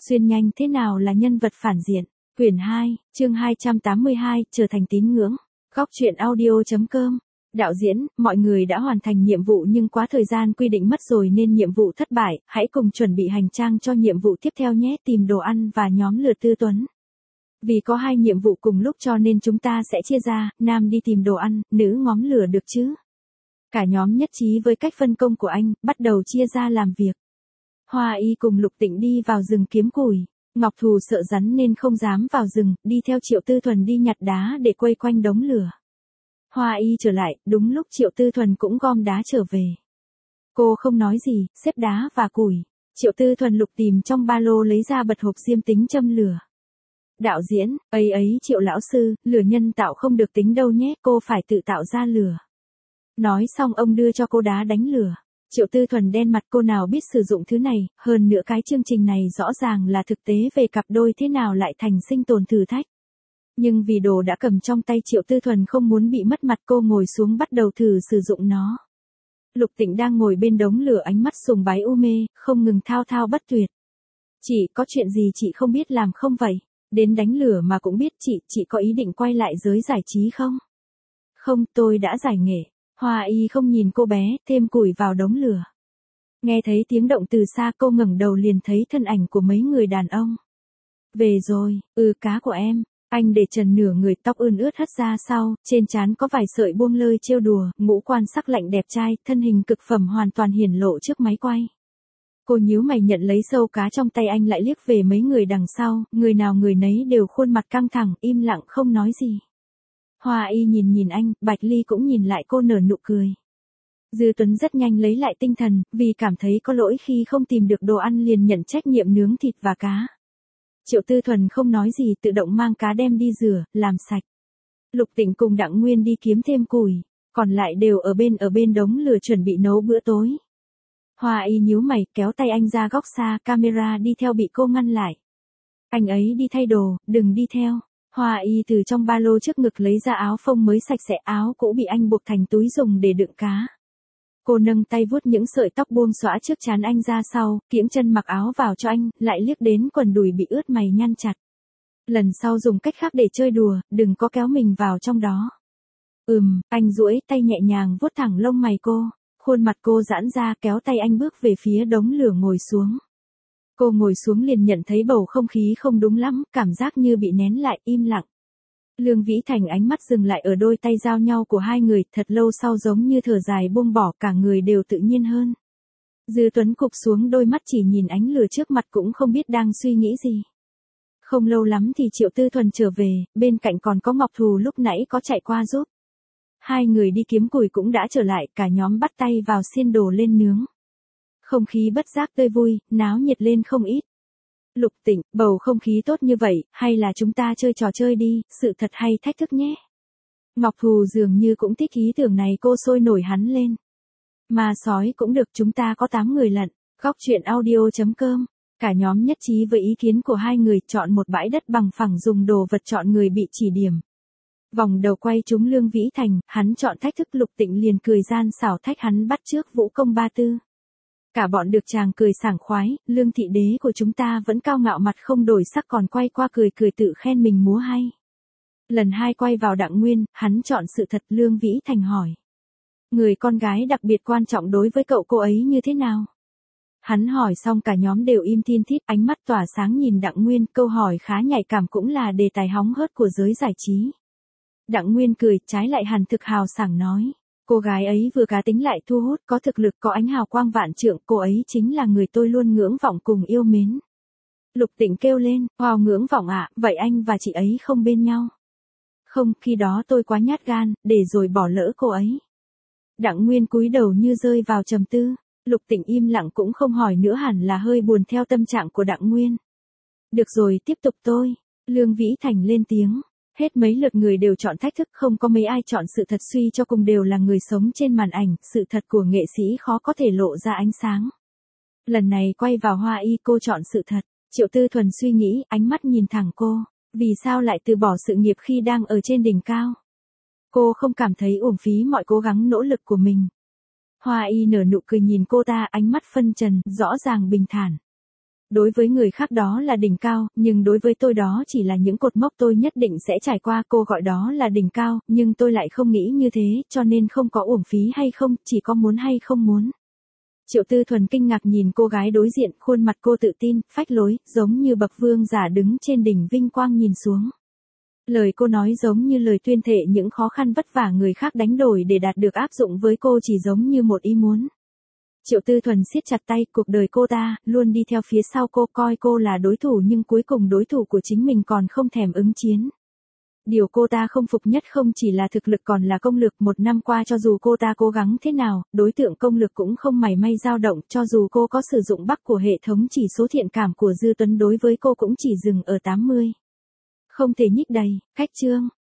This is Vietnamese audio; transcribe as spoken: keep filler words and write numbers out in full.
Xuyên nhanh thế nào là nhân vật phản diện. Quyển hai, chương hai trăm tám mươi hai, trở thành tín ngưỡng. Góc truyện audio chấm com. Đạo diễn, mọi người đã hoàn thành nhiệm vụ nhưng quá thời gian quy định mất rồi nên nhiệm vụ thất bại, hãy cùng chuẩn bị hành trang cho nhiệm vụ tiếp theo nhé. Tìm đồ ăn và nhóm lửa Tư Tuấn. Vì có hai nhiệm vụ cùng lúc cho nên chúng ta sẽ chia ra, nam đi tìm đồ ăn, nữ ngóm lửa được chứ. Cả nhóm nhất trí với cách phân công của anh, bắt đầu chia ra làm việc. Hoa Y cùng Lục Tịnh đi vào rừng kiếm củi. Ngọc Thù sợ rắn nên không dám vào rừng, đi theo Triệu Tư Thuần đi nhặt đá để quây quanh đống lửa. Hoa Y trở lại, đúng lúc Triệu Tư Thuần cũng gom đá trở về. Cô không nói gì, xếp đá và củi. Triệu Tư Thuần lục tìm trong ba lô lấy ra bật hộp diêm tính châm lửa. Đạo diễn, ấy ấy Triệu lão sư, lửa nhân tạo không được tính đâu nhé, cô phải tự tạo ra lửa. Nói xong ông đưa cho cô đá đánh lửa. Triệu Tư Thuần đen mặt, cô nào biết sử dụng thứ này, hơn nữa cái chương trình này rõ ràng là thực tế về cặp đôi, thế nào lại thành sinh tồn thử thách. Nhưng vì đồ đã cầm trong tay, Triệu Tư Thuần không muốn bị mất mặt, cô ngồi xuống bắt đầu thử sử dụng nó. Lục Tịnh đang ngồi bên đống lửa, ánh mắt sùng bái u mê, không ngừng thao thao bất tuyệt. Chị, có chuyện gì chị không biết làm không vậy? Đến đánh lửa mà cũng biết. Chị, chị có ý định quay lại giới giải trí không? Không, tôi đã giải nghệ. Hoa Y không nhìn cô bé, thêm củi vào đống lửa. Nghe thấy tiếng động từ xa, cô ngẩng đầu liền thấy thân ảnh của mấy người đàn ông. Về rồi, ừ cá của em. Anh để trần nửa người, tóc ươn ướt hất ra sau, trên trán có vài sợi buông lơi trêu đùa, ngũ quan sắc lạnh đẹp trai, thân hình cực phẩm hoàn toàn hiển lộ trước máy quay. Cô nhíu mày nhận lấy sâu cá trong tay anh, lại liếc về mấy người đằng sau, người nào người nấy đều khuôn mặt căng thẳng, im lặng không nói gì. Hoa Y nhìn nhìn anh, Bạch Ly cũng nhìn lại cô nở nụ cười. Dư Tuấn rất nhanh lấy lại tinh thần, vì cảm thấy có lỗi khi không tìm được đồ ăn liền nhận trách nhiệm nướng thịt và cá. Triệu Tư Thuần không nói gì, tự động mang cá đem đi rửa, làm sạch. Lục Tịnh cùng Đặng Nguyên đi kiếm thêm củi, còn lại đều ở bên ở bên đống lửa chuẩn bị nấu bữa tối. Hoa Y nhíu mày, kéo tay anh ra góc xa, camera đi theo bị cô ngăn lại. Anh ấy đi thay đồ, đừng đi theo. Hoa Y từ trong ba lô trước ngực lấy ra áo phông mới sạch sẽ, áo cũ bị anh buộc thành túi dùng để đựng cá. Cô nâng tay vuốt những sợi tóc buông xõa trước trán anh ra sau, kiễng chân mặc áo vào cho anh, lại liếc đến quần đùi bị ướt mày nhăn chặt. Lần sau dùng cách khác để chơi đùa, đừng có kéo mình vào trong đó. Ừm, anh duỗi tay nhẹ nhàng vuốt thẳng lông mày cô, khuôn mặt cô giãn ra, kéo tay anh bước về phía đống lửa ngồi xuống. Cô ngồi xuống liền nhận thấy bầu không khí không đúng lắm, cảm giác như bị nén lại, im lặng. Lương Vĩ Thành ánh mắt dừng lại ở đôi tay giao nhau của hai người, thật lâu sau giống như thở dài buông bỏ, cả người đều tự nhiên hơn. Dư Tuấn cụp xuống đôi mắt chỉ nhìn ánh lửa trước mặt, cũng không biết đang suy nghĩ gì. Không lâu lắm thì Triệu Tư Thuần trở về, bên cạnh còn có Ngọc Thù lúc nãy có chạy qua giúp. Hai người đi kiếm củi cũng đã trở lại, cả nhóm bắt tay vào xiên đồ lên nướng. Không khí bất giác tươi vui, náo nhiệt lên không ít. Lục Tịnh, bầu không khí tốt như vậy, hay là chúng ta chơi trò chơi đi, sự thật hay thách thức nhé. Ngọc Thù dường như cũng thích ý tưởng này, cô sôi nổi hắn lên. Mà sói cũng được, chúng ta có tám người lận. Góc truyện audio chấm com. Cả nhóm nhất trí với ý kiến của hai người, chọn một bãi đất bằng phẳng dùng đồ vật chọn người bị chỉ điểm. Vòng đầu quay trúng Lương Vĩ Thành, hắn chọn thách thức, Lục Tịnh liền cười gian xảo thách hắn bắt chước vũ công ba tư. Cả bọn được chàng cười sảng khoái, Lương thị đế của chúng ta vẫn cao ngạo mặt không đổi sắc, còn quay qua cười cười tự khen mình múa hay. Lần hai quay vào Đặng Nguyên, hắn chọn sự thật, Lương Vĩ Thành hỏi. Người con gái đặc biệt quan trọng đối với cậu, cô ấy như thế nào? Hắn hỏi xong cả nhóm đều im thiên thít, ánh mắt tỏa sáng nhìn Đặng Nguyên, câu hỏi khá nhạy cảm cũng là đề tài hóng hớt của giới giải trí. Đặng Nguyên cười, trái lại hàn thực hào sảng nói. Cô gái ấy vừa cá tính lại thu hút, có thực lực, có ánh hào quang vạn trượng, cô ấy chính là người tôi luôn ngưỡng vọng cùng yêu mến. Lục Tịnh kêu lên, wow, ngưỡng vọng ạ, à, vậy anh và chị ấy không bên nhau? Không, khi đó tôi quá nhát gan, để rồi bỏ lỡ cô ấy. Đặng Nguyên cúi đầu như rơi vào trầm tư, Lục Tịnh im lặng cũng không hỏi nữa, hẳn là hơi buồn theo tâm trạng của Đặng Nguyên. Được rồi, tiếp tục tôi. Lương Vĩ Thành lên tiếng. Hết mấy lượt người đều chọn thách thức, không có mấy ai chọn sự thật, suy cho cùng đều là người sống trên màn ảnh, sự thật của nghệ sĩ khó có thể lộ ra ánh sáng. Lần này quay vào Hoa Y, cô chọn sự thật. Triệu Tư Thuần suy nghĩ, ánh mắt nhìn thẳng cô, vì sao lại từ bỏ sự nghiệp khi đang ở trên đỉnh cao? Cô không cảm thấy uổng phí mọi cố gắng nỗ lực của mình. Hoa Y nở nụ cười nhìn cô ta, ánh mắt phân trần, rõ ràng bình thản. Đối với người khác đó là đỉnh cao, nhưng đối với tôi đó chỉ là những cột mốc tôi nhất định sẽ trải qua. Cô gọi đó là đỉnh cao, nhưng tôi lại không nghĩ như thế, cho nên không có uổng phí hay không, chỉ có muốn hay không muốn. Triệu Tư Thuần kinh ngạc nhìn cô gái đối diện, khuôn mặt cô tự tin, phách lối, giống như bậc vương giả đứng trên đỉnh vinh quang nhìn xuống. Lời cô nói giống như lời tuyên thệ những khó khăn vất vả người khác đánh đổi để đạt được áp dụng với cô chỉ giống như một ý muốn. Triệu Tư Thuần siết chặt tay, cuộc đời cô ta, luôn đi theo phía sau cô, coi cô là đối thủ nhưng cuối cùng đối thủ của chính mình còn không thèm ứng chiến. Điều cô ta không phục nhất không chỉ là thực lực còn là công lực. Một năm qua cho dù cô ta cố gắng thế nào, đối tượng công lực cũng không mảy may dao động. Cho dù cô có sử dụng bắc của hệ thống chỉ số thiện cảm của Dư Tuấn đối với cô cũng chỉ dừng ở tám mươi. Không thể nhích đầy. Khách chương.